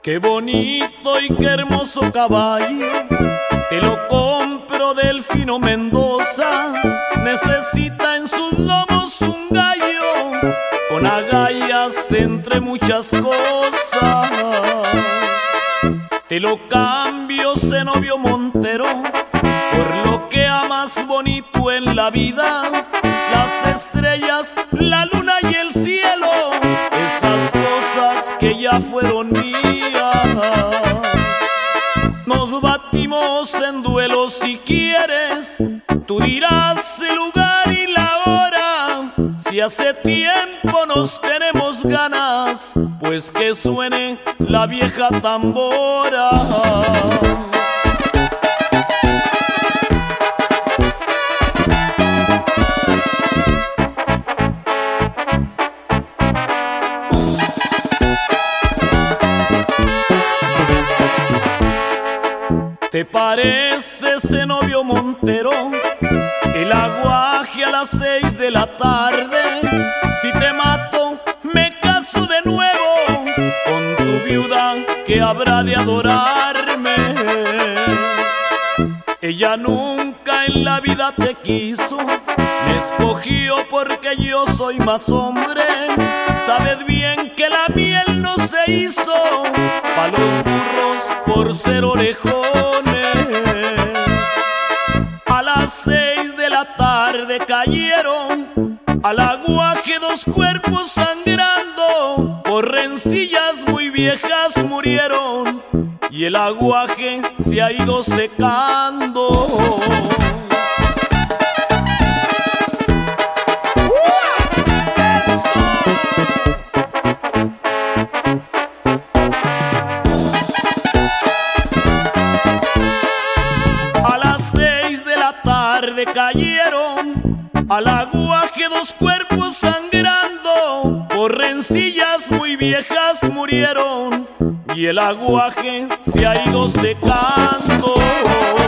Qué bonito y qué hermoso caballo, te lo compro Delfino Mendoza. Necesita en sus lomos un gallo, con agallas entre muchas cosas. Te lo cambio, Zenobio Montero, por lo que amas bonito en la vida, las estrellas, la luna y el cielo, esas cosas que ya fueron mías. Nos batimos en duelo si quieres, tú dirás el lugar y la hora. Si hace tiempo nos tenemos ganas, pues que suene la vieja tambora. ¿Te parece, Zenobio Montero, el aguaje a las 6 de la tarde? Si te mato, me caso de nuevo con tu viuda que habrá de adorarme. Ella nunca en la vida te quiso, me escogió porque yo soy más hombre. Sabes bien que la miel no se hizo pa' los burros por ser orejones. A las 6 de la tarde cayeron al aguaje 2 cuerpos sangrando, por rencillas muy viejas murieron y el aguaje se ha ido secando. Cayeron al aguaje 2 cuerpos sangrando, por rencillas muy viejas murieron y el aguaje se ha ido secando.